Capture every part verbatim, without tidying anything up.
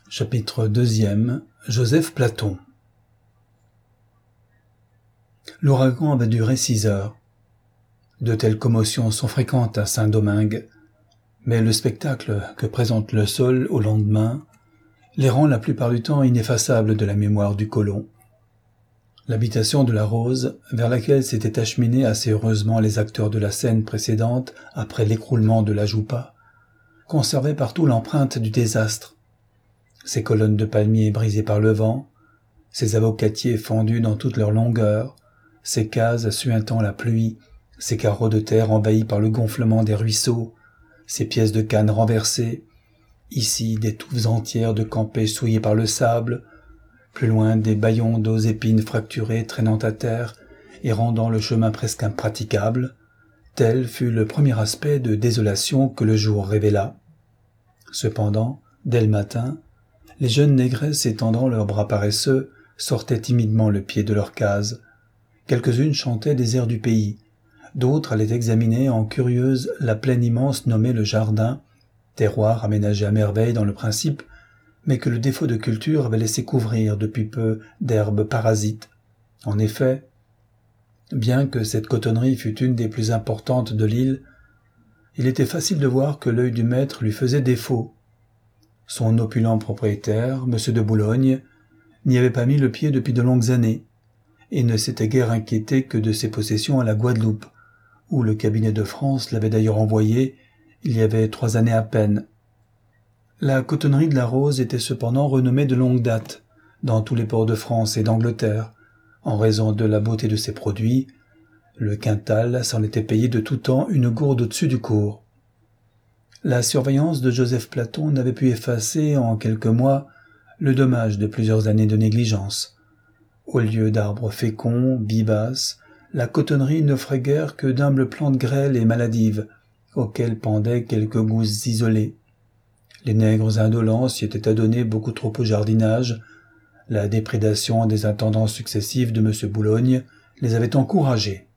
Chapitre deuxième. Joseph Platon. L'ouragan avait duré six heures. De telles commotions sont fréquentes à Saint-Domingue, mais le spectacle que présente le sol au lendemain les rend la plupart du temps ineffaçables de la mémoire du colon. L'habitation de la Rose, vers laquelle s'étaient acheminés assez heureusement les acteurs de la scène précédente après l'écroulement de la Jupa, conservait partout l'empreinte du désastre. Ses colonnes de palmiers brisées par le vent, ses avocatiers fendus dans toute leur longueur, ses cases suintant la pluie, ses carreaux de terre envahis par le gonflement des ruisseaux, ses pièces de canne renversées, ici des touffes entières de campés souillées par le sable, plus loin des bâillons d'aux épines fracturés traînant à terre et rendant le chemin presque impraticable, tel fut le premier aspect de désolation que le jour révéla. Cependant, dès le matin, les jeunes négresses étendant leurs bras paresseux sortaient timidement le pied de leur case. Quelques-unes chantaient des airs du pays, d'autres allaient examiner en curieuses la plaine immense nommée le jardin, terroir aménagé à merveille dans le principe, mais que le défaut de culture avait laissé couvrir depuis peu d'herbes parasites. En effet, bien que cette cotonnerie fût une des plus importantes de l'île, il était facile de voir que l'œil du maître lui faisait défaut. Son opulent propriétaire, M. de Boulogne, n'y avait pas mis le pied depuis de longues années, et ne s'était guère inquiété que de ses possessions à la Guadeloupe, où le cabinet de France l'avait d'ailleurs envoyé il y avait trois années à peine. La cotonnerie de la Rose était cependant renommée de longue date dans tous les ports de France et d'Angleterre, en raison de la beauté de ses produits. Le quintal s'en était payé de tout temps une gourde au-dessus du cours. La surveillance de Joseph Platon n'avait pu effacer en quelques mois le dommage de plusieurs années de négligence. Au lieu d'arbres féconds, vivaces, la cotonnerie n'offrait guère que d'humbles plantes grêles et maladives, auxquelles pendaient quelques gousses isolées. Les nègres indolents s'y étaient adonnés beaucoup trop au jardinage. La déprédation des intendances successives de M. Boulogne les avait encouragés.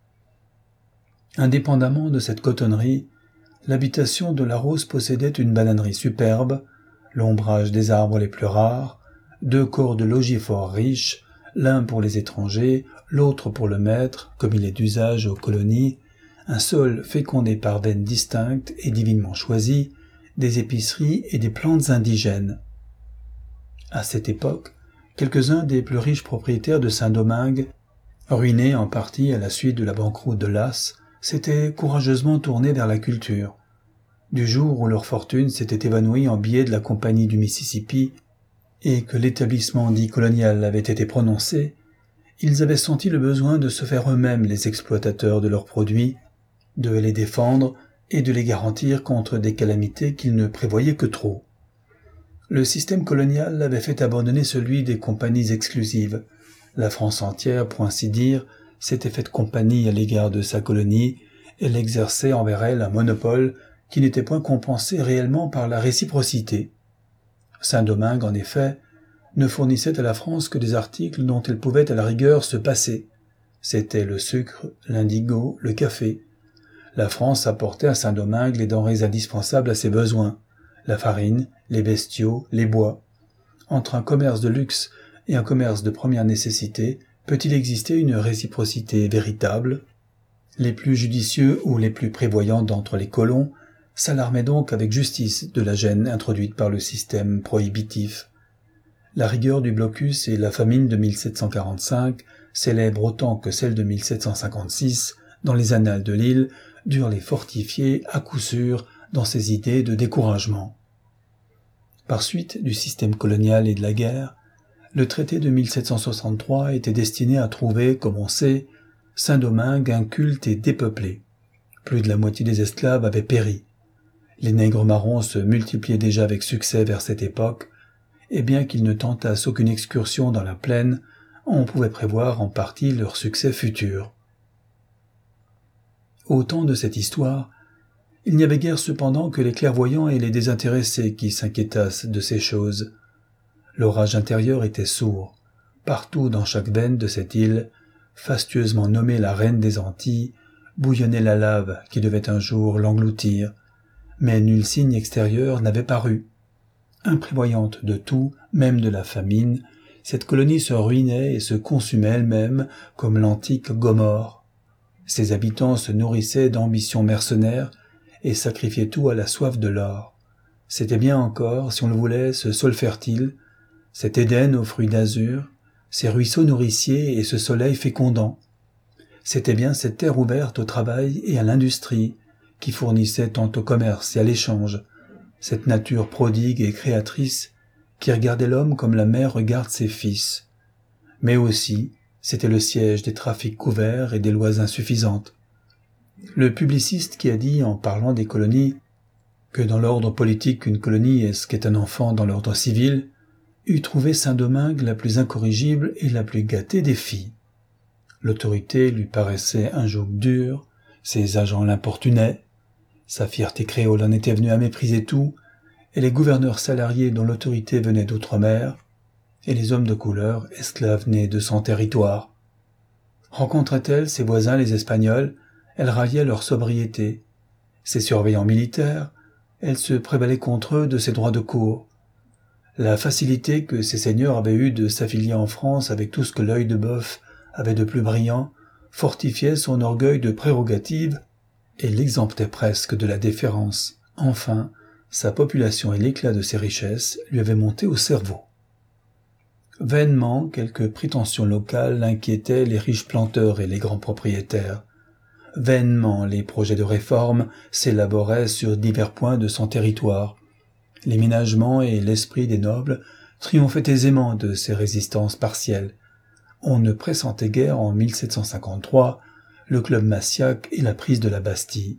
Indépendamment de cette cotonnerie, l'habitation de la Rose possédait une bananerie superbe, l'ombrage des arbres les plus rares, deux corps de logis fort riches, l'un pour les étrangers, l'autre pour le maître, comme il est d'usage aux colonies, un sol fécondé par veines distinctes et divinement choisies, des épiceries et des plantes indigènes. À cette époque, quelques-uns des plus riches propriétaires de Saint-Domingue, ruinés en partie à la suite de la banqueroute de Lasse, s'étaient courageusement tournés vers la culture. Du jour où leur fortune s'était évanouie en billets de la Compagnie du Mississippi et que l'établissement dit colonial avait été prononcé, ils avaient senti le besoin de se faire eux-mêmes les exploitateurs de leurs produits, de les défendre et de les garantir contre des calamités qu'ils ne prévoyaient que trop. Le système colonial avait fait abandonner celui des compagnies exclusives. La France entière, pour ainsi dire, s'était faite compagnie à l'égard de sa colonie, elle exerçait envers elle un monopole qui n'était point compensé réellement par la réciprocité. Saint-Domingue, en effet, ne fournissait à la France que des articles dont elle pouvait à la rigueur se passer. C'étaient le sucre, l'indigo, le café. La France apportait à Saint-Domingue les denrées indispensables à ses besoins, la farine, les bestiaux, les bois. Entre un commerce de luxe et un commerce de première nécessité, peut-il exister une réciprocité véritable? Les plus judicieux ou les plus prévoyants d'entre les colons s'alarmaient donc avec justice de la gêne introduite par le système prohibitif. La rigueur du blocus et la famine de mille sept cent quarante-cinq, célèbres autant que celle de mille sept cent cinquante-six dans les annales de l'île, durent les fortifier à coup sûr dans ces idées de découragement. Par suite du système colonial et de la guerre, le traité de mille sept cent soixante-trois était destiné à trouver, comme on sait, Saint-Domingue inculte et dépeuplé. Plus de la moitié des esclaves avaient péri. Les nègres marrons se multipliaient déjà avec succès vers cette époque, et bien qu'ils ne tentassent aucune excursion dans la plaine, on pouvait prévoir en partie leur succès futur. Au temps de cette histoire, il n'y avait guère cependant que les clairvoyants et les désintéressés qui s'inquiétassent de ces choses. L'orage intérieur était sourd. Partout dans chaque veine de cette île, fastueusement nommée la reine des Antilles, bouillonnait la lave qui devait un jour l'engloutir, mais nul signe extérieur n'avait paru. Imprévoyante de tout, même de la famine, cette colonie se ruinait et se consumait elle-même comme l'antique Gomorrhe. Ses habitants se nourrissaient d'ambitions mercenaires et sacrifiaient tout à la soif de l'or. C'était bien encore, si on le voulait, ce sol fertile, cet Éden aux fruits d'azur, ces ruisseaux nourriciers et ce soleil fécondant. C'était bien cette terre ouverte au travail et à l'industrie, qui fournissait tant au commerce et à l'échange, cette nature prodigue et créatrice qui regardait l'homme comme la mère regarde ses fils. Mais aussi, c'était le siège des trafics couverts et des lois insuffisantes. Le publiciste qui a dit, en parlant des colonies, que dans l'ordre politique une colonie est ce qu'est un enfant dans l'ordre civil, eût trouvé Saint-Domingue la plus incorrigible et la plus gâtée des filles. L'autorité lui paraissait un joug dur, ses agents l'importunaient, sa fierté créole en était venue à mépriser tout, et les gouverneurs salariés dont l'autorité venait d'outre-mer, et les hommes de couleur, esclaves nés de son territoire. Rencontrait-elle ses voisins les Espagnols, elle raillait leur sobriété. Ses surveillants militaires, elle se prévalait contre eux de ses droits de cour. La facilité que ces seigneurs avaient eue de s'affilier en France avec tout ce que l'œil de bœuf avait de plus brillant, fortifiait son orgueil de prérogative et l'exemptait presque de la déférence. Enfin, sa population et l'éclat de ses richesses lui avaient monté au cerveau. Vainement, quelques prétentions locales inquiétaient les riches planteurs et les grands propriétaires. Vainement, les projets de réforme s'élaboraient sur divers points de son territoire. Les ménagements et l'esprit des nobles triomphaient aisément de ces résistances partielles. On ne pressentait guère en mille sept cent cinquante-trois le club Massiac et la prise de la Bastille.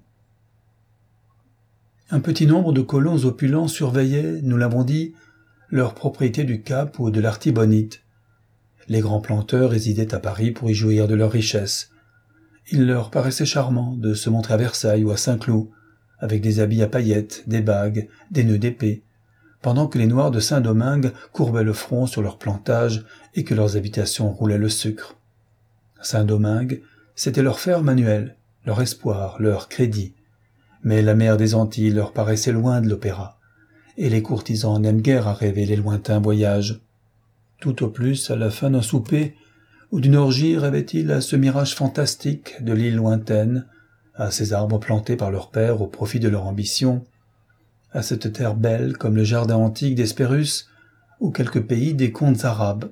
Un petit nombre de colons opulents surveillaient, nous l'avons dit, leurs propriétés du Cap ou de l'Artibonite. Les grands planteurs résidaient à Paris pour y jouir de leurs richesses. Il leur paraissait charmant de se montrer à Versailles ou à Saint-Cloud, avec des habits à paillettes, des bagues, des nœuds d'épée, pendant que les Noirs de Saint-Domingue courbaient le front sur leurs plantages et que leurs habitations roulaient le sucre. Saint-Domingue, c'était leur ferme annuelle, leur espoir, leur crédit. Mais la mer des Antilles leur paraissait loin de l'opéra, et les courtisans n'aiment guère à rêver les lointains voyages. Tout au plus, à la fin d'un souper ou d'une orgie, rêvaient-ils à ce mirage fantastique de l'île lointaine, à ces arbres plantés par leur père au profit de leur ambition, à cette terre belle comme le jardin antique d'Hespérus ou quelque pays des contes arabes.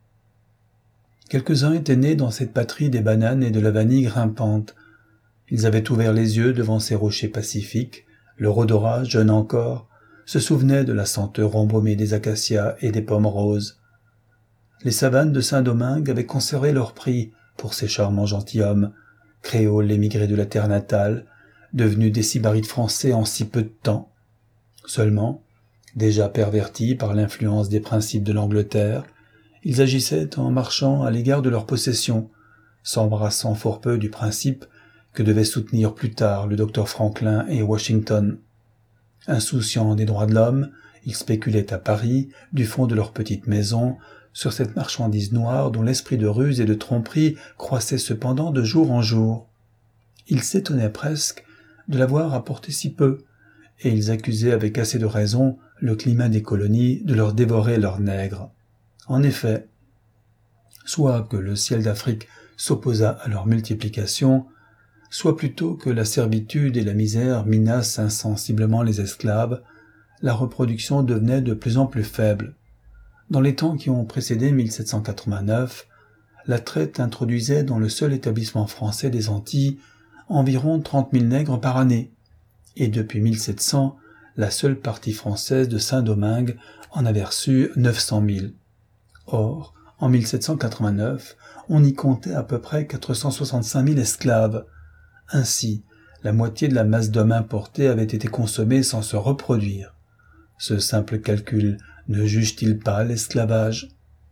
Quelques-uns étaient nés dans cette patrie des bananes et de la vanille grimpante. Ils avaient ouvert les yeux devant ces rochers pacifiques. Leur odorat, jeune encore, se souvenait de la senteur embaumée des acacias et des pommes roses. Les savanes de Saint-Domingue avaient conservé leur prix pour ces charmants gentilshommes, créoles émigrés de la terre natale, devenus des sybarites français en si peu de temps. Seulement, déjà pervertis par l'influence des principes de l'Angleterre, ils agissaient en marchant à l'égard de leurs possessions, s'embrassant fort peu du principe que devaient soutenir plus tard le docteur Franklin et Washington. Insouciants des droits de l'homme, ils spéculaient à Paris, du fond de leur petite maison, sur cette marchandise noire dont l'esprit de ruse et de tromperie croissait cependant de jour en jour. Ils s'étonnaient presque de l'avoir apporté si peu, et ils accusaient avec assez de raison le climat des colonies de leur dévorer leurs nègres. En effet, soit que le ciel d'Afrique s'opposât à leur multiplication, soit plutôt que la servitude et la misère minassent insensiblement les esclaves, la reproduction devenait de plus en plus faible. Dans les temps qui ont précédé mille sept cent quatre-vingt-neuf, la traite introduisait dans le seul établissement français des Antilles environ trente mille nègres par année, et depuis mille sept cents, la seule partie française de Saint-Domingue en avait reçu neuf cent mille. Or, en mille sept cent quatre-vingt-neuf, on y comptait à peu près quatre cent soixante-cinq mille esclaves. Ainsi, la moitié de la masse d'hommes importés avait été consommée sans se reproduire. Ce simple calcul ne juge-t-il pas l'esclavage ?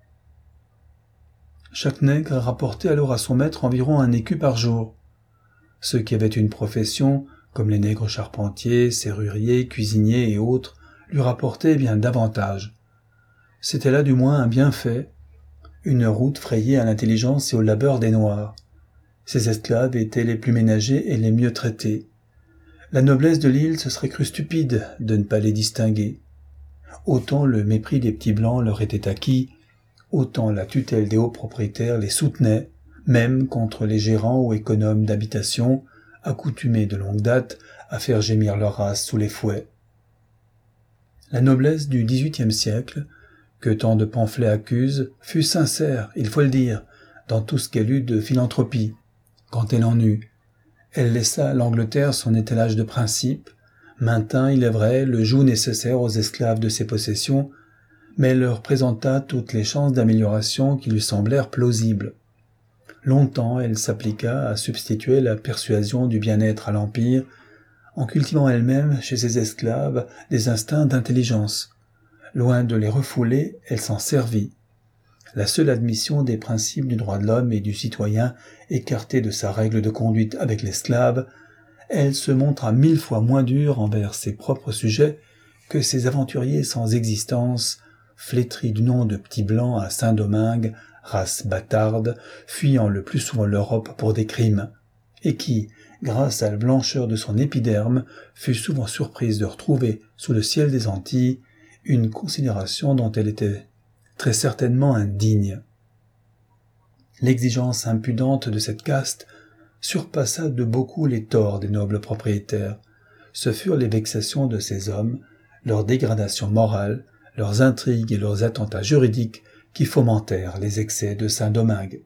Chaque nègre rapportait alors à son maître environ un écu par jour. Ceux qui avaient une profession, comme les nègres charpentiers, serruriers, cuisiniers et autres, lui rapportaient bien davantage. C'était là du moins un bienfait, une route frayée à l'intelligence et au labeur des Noirs. Ces esclaves étaient les plus ménagés et les mieux traités. La noblesse de l'île se serait crue stupide de ne pas les distinguer. autant le mépris des petits blancs leur était acquis, autant la tutelle des hauts propriétaires les soutenait, même contre les gérants ou économes d'habitation, accoutumés de longue date à faire gémir leur race sous les fouets. La noblesse du dix-huitième siècle, que tant de pamphlets accusent, fut sincère, il faut le dire, dans tout ce qu'elle eut de philanthropie, quand elle en eut. Elle laissa à l'Angleterre son étalage de principes, maintint, il est vrai, le joug nécessaire aux esclaves de ses possessions, mais elle leur présenta toutes les chances d'amélioration qui lui semblèrent plausibles. Longtemps, elle s'appliqua à substituer la persuasion du bien-être à l'Empire, en cultivant elle-même chez ses esclaves des instincts d'intelligence. Loin de les refouler, elle s'en servit. La seule admission des principes du droit de l'homme et du citoyen écartée de sa règle de conduite avec l'esclave, elle se montra mille fois moins dure envers ses propres sujets que ces aventuriers sans existence, flétris du nom de petits blancs à Saint-Domingue, race bâtarde, fuyant le plus souvent l'Europe pour des crimes, et qui, grâce à la blancheur de son épiderme, fut souvent surprise de retrouver sous le ciel des Antilles une considération dont elle était très certainement indigne. L'exigence impudente de cette caste surpassa de beaucoup les torts des nobles propriétaires. Ce furent les vexations de ces hommes, leur dégradation morale, leurs intrigues et leurs attentats juridiques qui fomentèrent les excès de Saint-Domingue.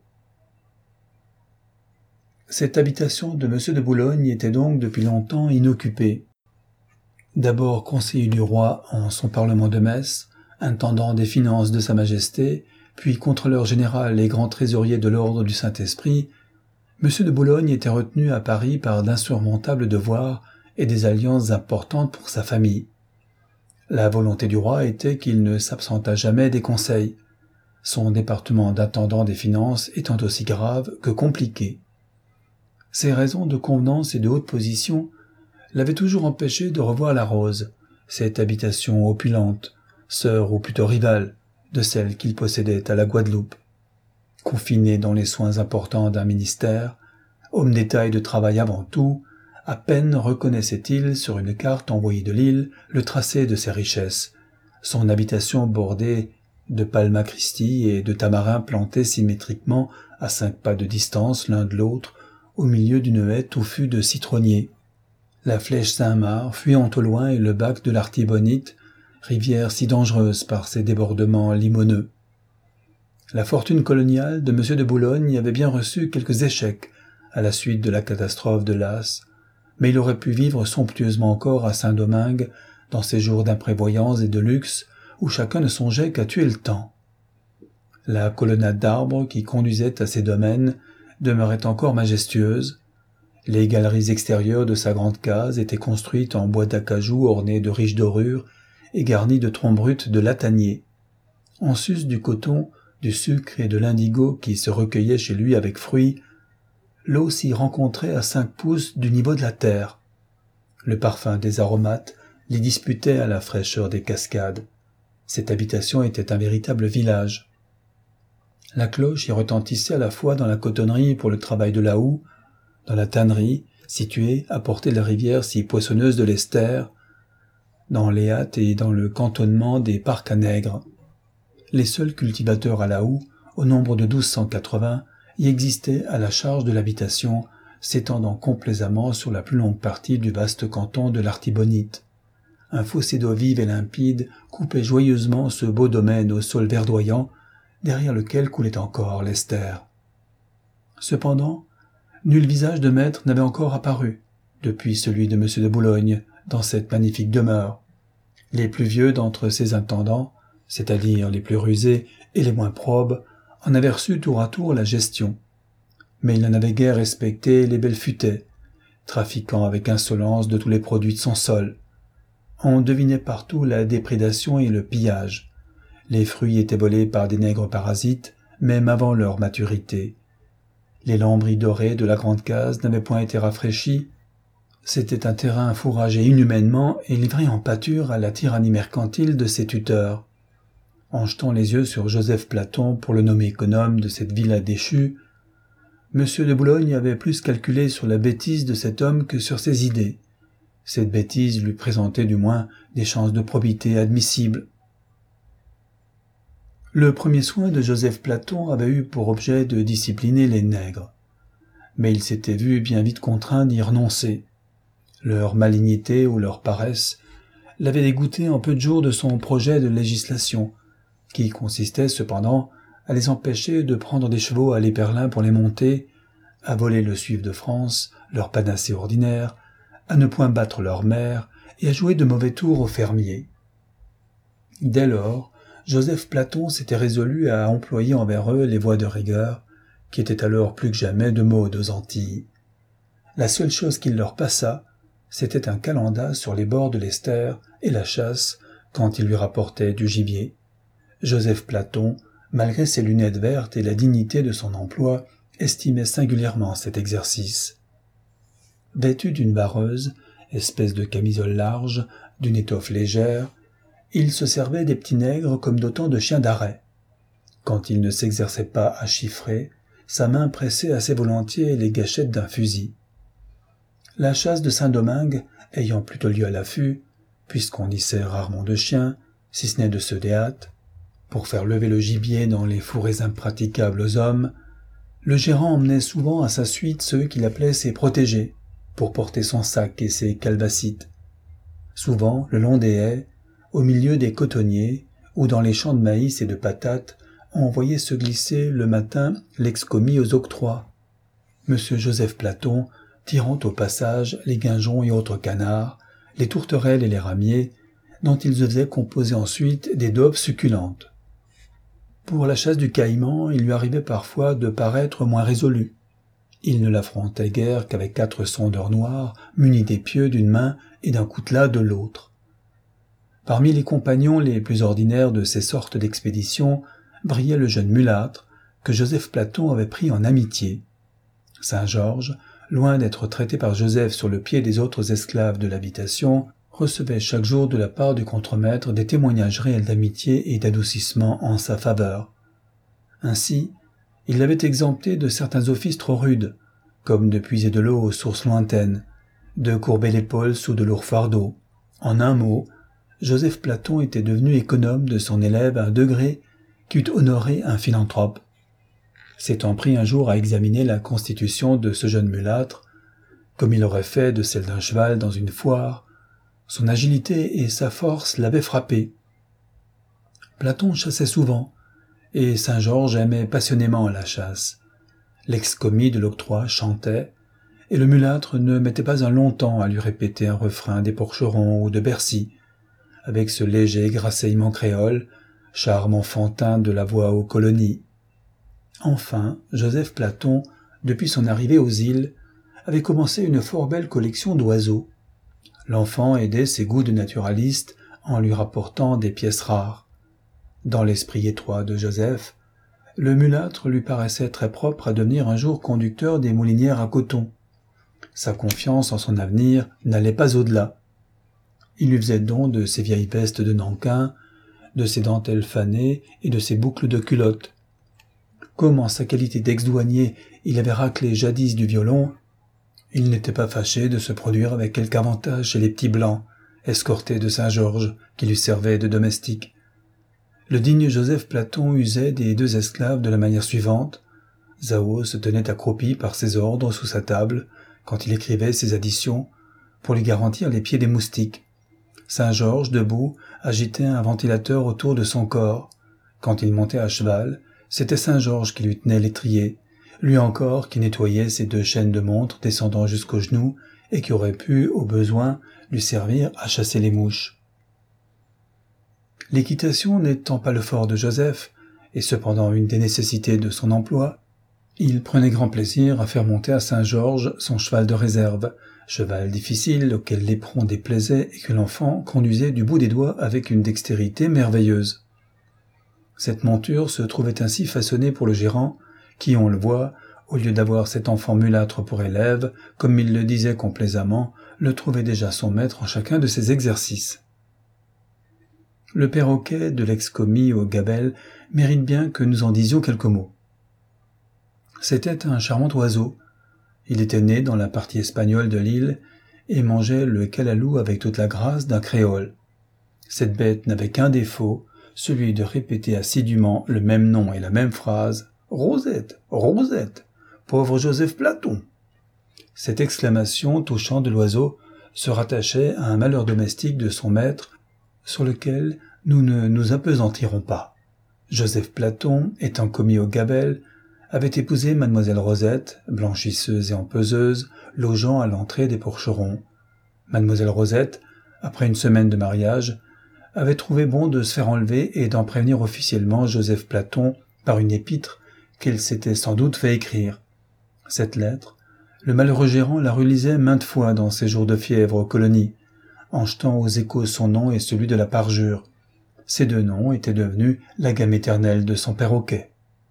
Cette habitation de M. de Boulogne était donc depuis longtemps inoccupée. D'abord conseiller du roi en son parlement de Metz, intendant des finances de Sa Majesté, puis contrôleur général et grand trésorier de l'ordre du Saint-Esprit, M. de Boulogne était retenu à Paris par d'insurmontables devoirs et des alliances importantes pour sa famille. La volonté du roi était qu'il ne s'absentât jamais des conseils, son département d'intendant des finances étant aussi grave que compliqué. Ces raisons de convenance et de haute position l'avaient toujours empêché de revoir la Rose, cette habitation opulente, sœur ou plutôt rivale de celle qu'il possédait à la Guadeloupe. Confiné dans les soins importants d'un ministère, homme d'État et de travail avant tout, à peine reconnaissait-il sur une carte envoyée de l'île le tracé de ses richesses, son habitation bordée de palmes à Christie et de tamarins plantés symétriquement à cinq pas de distance l'un de l'autre, au milieu d'une haie touffue de citronniers. La flèche Saint-Marc fuyant au loin et le bac de l'Artibonite, rivière si dangereuse par ses débordements limoneux. La fortune coloniale de M. de Boulogne avait bien reçu quelques échecs à la suite de la catastrophe de Las, mais il aurait pu vivre somptueusement encore à Saint-Domingue dans ces jours d'imprévoyance et de luxe où chacun ne songeait qu'à tuer le temps. La colonnade d'arbres qui conduisait à ses domaines demeurait encore majestueuse. Les galeries extérieures de sa grande case étaient construites en bois d'acajou orné de riches dorures et garnies de troncs bruts de latanier. En sus du coton, du sucre et de l'indigo qui se recueillaient chez lui avec fruit, l'eau s'y rencontrait à cinq pouces du niveau de la terre. Le parfum des aromates les disputait à la fraîcheur des cascades. Cette habitation était un véritable village. La cloche y retentissait à la fois dans la cotonnerie pour le travail de la houe, dans la tannerie, située à portée de la rivière si poissonneuse de l'Esther, dans les hâtes et dans le cantonnement des parcs à nègres. Les seuls cultivateurs à la houe, au nombre de douze cent quatre-vingts, y existaient à la charge de l'habitation, s'étendant complaisamment sur la plus longue partie du vaste canton de l'Artibonite. Un fossé d'eau vive et limpide coupait joyeusement ce beau domaine au sol verdoyant, derrière lequel coulait encore l'Esther. Cependant, nul visage de maître n'avait encore apparu, depuis celui de M. de Boulogne, dans cette magnifique demeure. Les plus vieux d'entre ses intendants, c'est-à-dire les plus rusés et les moins probes, en avaient reçu tour à tour la gestion. Mais il n'en avait guère respecté les belles futaies, trafiquant avec insolence de tous les produits de son sol. On devinait partout la déprédation et le pillage. Les fruits étaient volés par des nègres parasites, même avant leur maturité. Les lambris dorés de la grande case n'avaient point été rafraîchis. C'était un terrain fourragé inhumainement et livré en pâture à la tyrannie mercantile de ses tuteurs. En jetant les yeux sur Joseph Platon pour le nommer économe de cette villa déchue, M. de Boulogne avait plus calculé sur la bêtise de cet homme que sur ses idées. Cette bêtise lui présentait du moins des chances de probité admissibles. Le premier soin de Joseph Platon avait eu pour objet de discipliner les nègres. Mais il s'était vu bien vite contraint d'y renoncer. Leur malignité ou leur paresse l'avait dégoûté en peu de jours de son projet de législation, qui consistait cependant à les empêcher de prendre des chevaux à l'éperlin pour les monter, à voler le suif de France, leur panacée ordinaire, à ne point battre leur mère et à jouer de mauvais tours aux fermiers. Dès lors, Joseph Platon s'était résolu à employer envers eux les voies de rigueur, qui étaient alors plus que jamais de mode aux Antilles. La seule chose qu'il leur passa, c'était un calenda sur les bords de l'Esther et la chasse quand il lui rapportait du gibier. Joseph Platon, malgré ses lunettes vertes et la dignité de son emploi, estimait singulièrement cet exercice. Vêtu d'une vareuse, espèce de camisole large, d'une étoffe légère, il se servait des petits nègres comme d'autant de chiens d'arrêt. Quand il ne s'exerçait pas à chiffrer, sa main pressait assez volontiers les gâchettes d'un fusil. La chasse de Saint-Domingue, ayant plutôt lieu à l'affût, puisqu'on y sert rarement de chiens, si ce n'est de ceux des hâtes, pour faire lever le gibier dans les fourrés impraticables aux hommes, le gérant emmenait souvent à sa suite ceux qu'il appelait ses protégés, pour porter son sac et ses calbacites. Souvent, le long des haies, au milieu des cotonniers, ou dans les champs de maïs et de patates, on voyait se glisser le matin l'ex-commis aux octrois. Monsieur Joseph Platon, tirant au passage les guinjons et autres canards, les tourterelles et les ramiers, dont ils faisaient composer ensuite des daubes succulentes. Pour la chasse du caïman, il lui arrivait parfois de paraître moins résolu. Il ne l'affrontait guère qu'avec quatre sondeurs noirs, munis d'épieux d'une main et d'un coutelas de l'autre. Parmi les compagnons les plus ordinaires de ces sortes d'expéditions, brillait le jeune mulâtre, que Joseph Platon avait pris en amitié. Saint-Georges, loin d'être traité par Joseph sur le pied des autres esclaves de l'habitation, recevait chaque jour de la part du contremaître des témoignages réels d'amitié et d'adoucissement en sa faveur. Ainsi, il l'avait exempté de certains offices trop rudes, comme de puiser de l'eau aux sources lointaines, de courber l'épaule sous de lourds fardeaux. En un mot, Joseph Platon était devenu économe de son élève à un degré qui eût honoré un philanthrope. S'étant pris un jour à examiner la constitution de ce jeune mulâtre, comme il aurait fait de celle d'un cheval dans une foire, son agilité et sa force l'avaient frappé. Platon chassait souvent, et Saint-Georges aimait passionnément la chasse. L'ex-commis de l'octroi chantait, et le mulâtre ne mettait pas un long temps à lui répéter un refrain des Porcherons ou de Bercy, avec ce léger grasseyement créole, charme enfantin de la voix aux colonies. Enfin, Joseph Platon, depuis son arrivée aux îles, avait commencé une fort belle collection d'oiseaux. L'enfant aidait ses goûts de naturaliste en lui rapportant des pièces rares. Dans l'esprit étroit de Joseph, le mulâtre lui paraissait très propre à devenir un jour conducteur des moulinières à coton. Sa confiance en son avenir n'allait pas au-delà. Il lui faisait don de ses vieilles vestes de Nankin, de ses dentelles fanées et de ses boucles de culotte. Comme en sa qualité d'ex-douanier il avait raclé jadis du violon, il n'était pas fâché de se produire avec quelque avantage chez les petits blancs, escortés de Saint-Georges, qui lui servaient de domestique. Le digne Joseph Platon usait des deux esclaves de la manière suivante. Zao se tenait accroupi par ses ordres sous sa table, quand il écrivait ses additions, pour lui garantir les pieds des moustiques. Saint-Georges, debout, agitait un ventilateur autour de son corps. Quand il montait à cheval, c'était Saint-Georges qui lui tenait l'étrier, lui encore qui nettoyait ses deux chaînes de montre descendant jusqu'aux genoux et qui aurait pu, au besoin, lui servir à chasser les mouches. L'équitation n'étant pas le fort de Joseph, et cependant une des nécessités de son emploi, il prenait grand plaisir à faire monter à Saint-Georges son cheval de réserve, cheval difficile auquel l'éperon déplaisait et que l'enfant conduisait du bout des doigts avec une dextérité merveilleuse. Cette monture se trouvait ainsi façonnée pour le gérant, qui, on le voit, au lieu d'avoir cet enfant mulâtre pour élève, comme il le disait complaisamment, le trouvait déjà son maître en chacun de ses exercices. Le perroquet de l'ex-commis au gabelle mérite bien que nous en disions quelques mots. C'était un charmant oiseau. Il était né dans la partie espagnole de l'île et mangeait le calalou avec toute la grâce d'un créole. Cette bête n'avait qu'un défaut, celui de répéter assidûment le même nom et la même phrase « Rosette, Rosette, pauvre Joseph Platon !» Cette exclamation touchant de l'oiseau se rattachait à un malheur domestique de son maître sur lequel nous ne nous appesantirons pas. Joseph Platon, étant commis au Gabelle, avait épousé mademoiselle Rosette, blanchisseuse et empeseuse, logeant à l'entrée des Porcherons. Mademoiselle Rosette, après une semaine de mariage, avait trouvé bon de se faire enlever et d'en prévenir officiellement Joseph Platon par une épître qu'elle s'était sans doute fait écrire. Cette lettre, le malheureux gérant la relisait maintes fois dans ses jours de fièvre aux colonies, en jetant aux échos son nom et celui de la parjure. Ces deux noms étaient devenus la gamme éternelle de son perroquet.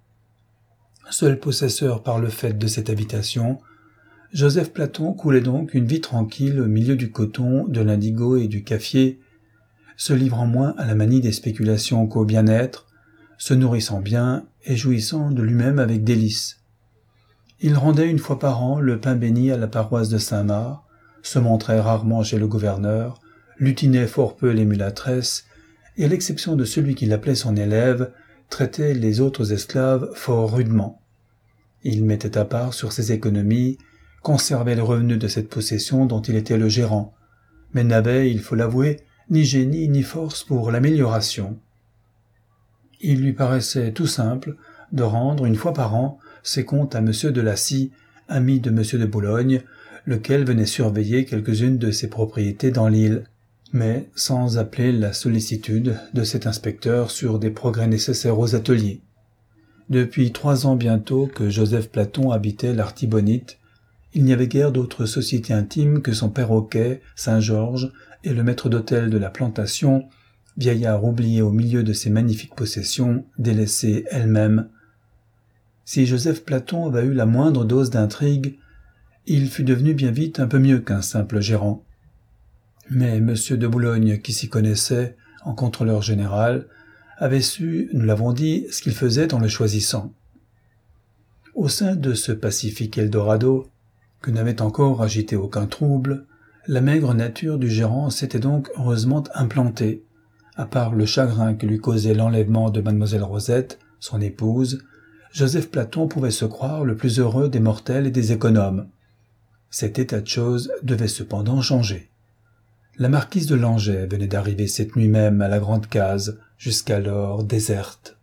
Seul possesseur par le fait de cette habitation, Joseph Platon coulait donc une vie tranquille au milieu du coton, de l'indigo et du kaffier, se livrant moins à la manie des spéculations qu'au bien-être, se nourrissant bien et jouissant de lui-même avec délice. Il rendait une fois par an le pain béni à la paroisse de Saint-Marc, se montrait rarement chez le gouverneur, lutinait fort peu les mulâtresses, et à l'exception de celui qu'il appelait son élève, traitait les autres esclaves fort rudement. Il mettait à part sur ses économies, conservait le revenu de cette possession dont il était le gérant, mais n'avait, il faut l'avouer, ni génie ni force pour l'amélioration. Il lui paraissait tout simple de rendre une fois par an ses comptes à Monsieur de Lacy, ami de Monsieur de Boulogne, lequel venait surveiller quelques-unes de ses propriétés dans l'île, mais sans appeler la sollicitude de cet inspecteur sur des progrès nécessaires aux ateliers. Depuis trois ans bientôt que Joseph Platon habitait l'Artibonite, il n'y avait guère d'autre société intime que son perroquet, Saint-Georges, et le maître d'hôtel de la plantation, vieillard oublié au milieu de ses magnifiques possessions, délaissées elles-mêmes. Si Joseph Platon avait eu la moindre dose d'intrigue, il fut devenu bien vite un peu mieux qu'un simple gérant. Mais Monsieur de Boulogne, qui s'y connaissait, en contrôleur général, avait su, nous l'avons dit, ce qu'il faisait en le choisissant. Au sein de ce pacifique Eldorado, que n'avait encore agité aucun trouble, la maigre nature du gérant s'était donc heureusement implantée, à part le chagrin que lui causait l'enlèvement de mademoiselle Rosette, son épouse. Joseph Platon pouvait se croire le plus heureux des mortels et des économes. Cet état de choses devait cependant changer. La marquise de Langeais venait d'arriver cette nuit même à la grande case, jusqu'alors déserte.